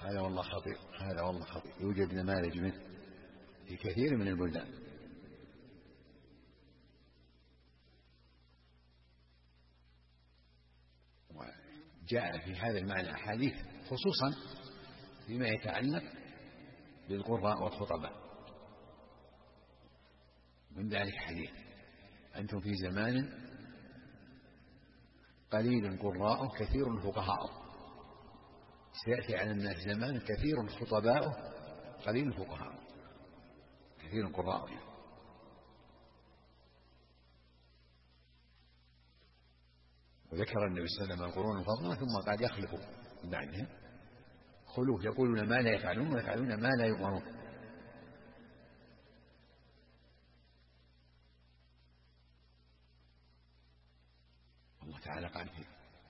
هذا والله خطير، هذا والله خطير، يوجد نماذج منه في كثير من البلدان. وجاء في هذا المعنى أحاديث خصوصا فيما يتعلق بالقراء والخطباء. من ذلك حديث: أنتم في زمان قليل قراءه كثير فقهاؤه، سيأتي على الناس زمان كثير خطباؤه قليل فقهاؤه، كثير قراءه يعني. وذكر النبي صلى الله عليه وسلم القرون الفضلى ثم قال: يخلف بعدهم خلوف يقولون ما لا يفعلون ويفعلون ما لا يؤمرون. الله تعالى قال في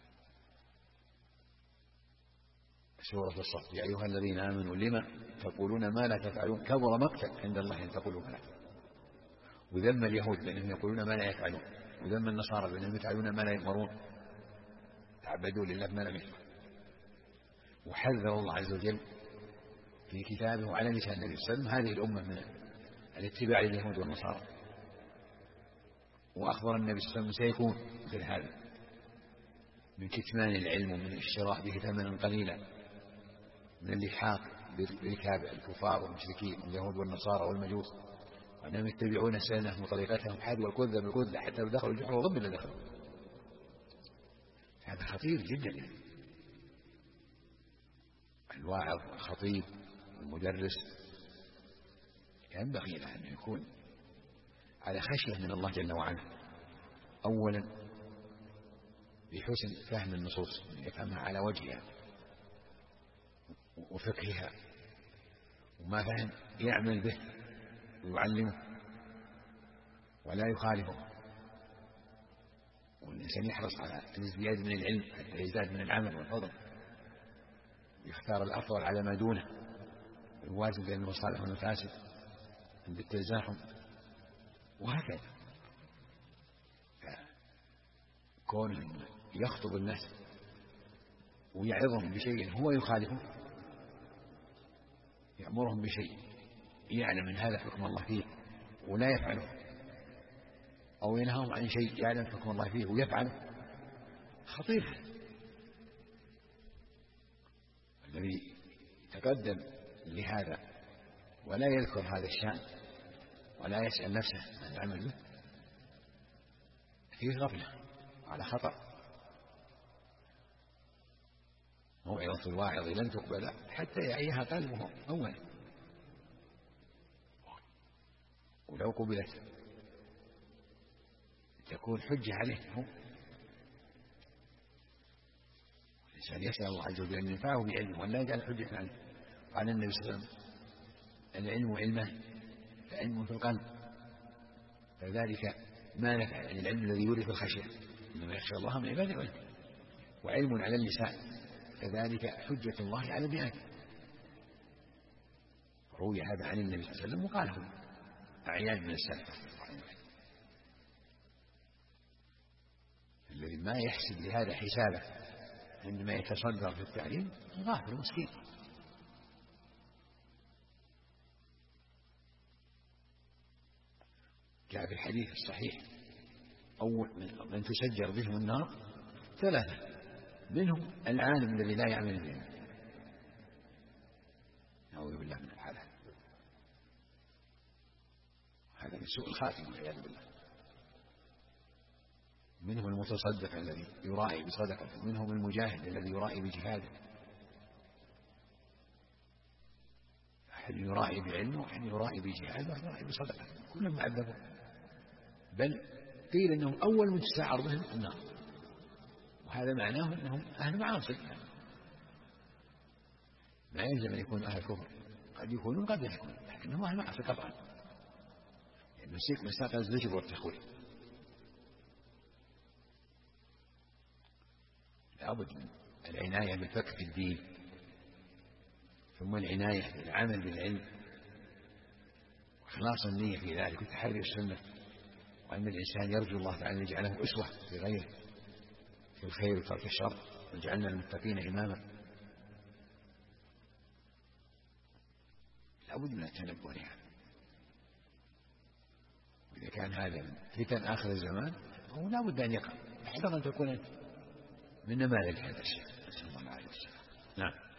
سورة الصف: يا أيها الذين آمنوا لما تقولون ما لا تفعلون كبر مقتا عند الله أن تقولوا ما لا تفعلون. وذم اليهود بأنهم يقولون ما لا يفعلون، وذم النصارى بأنهم يفعلون ما لا يؤمرون، تعبدوا لله ما لم يفعل. وحذر الله عز وجل في كتابه وعلى لسان النبي صلى الله عليه وسلم هذه الأمة من الاتباع لليهود والنصارى. وأخبر النبي صلى الله عليه وسلم سيكون مثل هذا من كتمان العلم ومن الاشتراء به ثمنا قليلا، من اللحاق بركاب الكفار والمشركين اليهود والنصارى والمجوس، وأنهم يتبعون سنتهم وطريقتهم حذو الكذة بالكذة حتى لو دخلوا الجحر وضم إلا دخلوا. هذا خطير جدا. الواعظ والخطيب والمدرس ينبغي له أن يكون على خشية من الله جل وعلا، أولا بحسن فهم النصوص، يفهمها على وجهها وفقهها، وما فهم يعمل به ويعلمه ولا يخالفه. والإنسان يحرص على الازدياد من العلم حتى يزداد من العمل والفضل، يختار الأفضل على ما دونه، ويوازن بين المصالح والمفاسد عند التزاحم، وهكذا. كونه يخطب الناس ويعظهم بشيء هو يخالفه، يأمرهم بشيء يعلم من هذا حكم الله فيه ولا يفعله، أو ينهاهم عن شيء يعلم حكم الله فيه ويفعله، خطير. الذي تقدم لهذا ولا يذكر هذا الشأن ولا يسأل نفسه عن العمل به فيه غفلة على خطر. موعظة الواعظ لن تقبل حتى يعيها قلبه أولا، ولو قبلت تكون حجة عليه هو. الإنسان يسأل الله عز وجل أن ينفعه بعلمه ولا يجعل حجة عليه. قال النبي صلى الله عليه وسلم: العلم علمان، فعلم في القلب فذلك ما نفع، يعني العلم الذي يورث الخشية، إنما يخشى الله من عباده العلم. وعلم على اللسان فذلك حجة الله على بيانه. روي هذا عن النبي صلى الله عليه وسلم وقاله أعيان من السلف. الذي ما يحسب لهذا حسابه عندما يتصدر في التعليم غافل مسكين. جاء في الحديث الصحيح: أول من تسجر بهم النار ثلاثة، منهم العالم الذي لا يعمل به. نعوذ بالله من الحالة، هذا من سوء الخاتمة والعياذ بالله. منهم المتصدق الذي يراعي بصدقته، منهم المجاهد الذي يراعي بجهاده. أحد يراعي بعلمه وأحد يراعي بجهاده وأحد يراعي بصدقته، كلهم معذبون. بل قيل أنهم أول من تسعر بهم النار، وهذا معناه أنهم أهل معاصي. ما يلزم أن يكون أهل كفر، قد يكونون قد يكونون، لكنهم أهل معاصي قطعا. يعني مساق الزجر والتخويف. لابد من العناية بالفقه في الدين، ثم العناية بالعمل بالعلم وإخلاص النية في ذلك وتحري السنة، وأن الإنسان يرجو الله تعالى أن يجعله أسوة في غيره في الخير وترك الشر، وجعلنا المتقين إماما. لابد من التنبه لها. إذا كان هذا فتن آخر الزمان فهو لابد أن يقع، يحتمل أن تكون من نماذج هذا الشيء. نسأل الله العافية. نعم.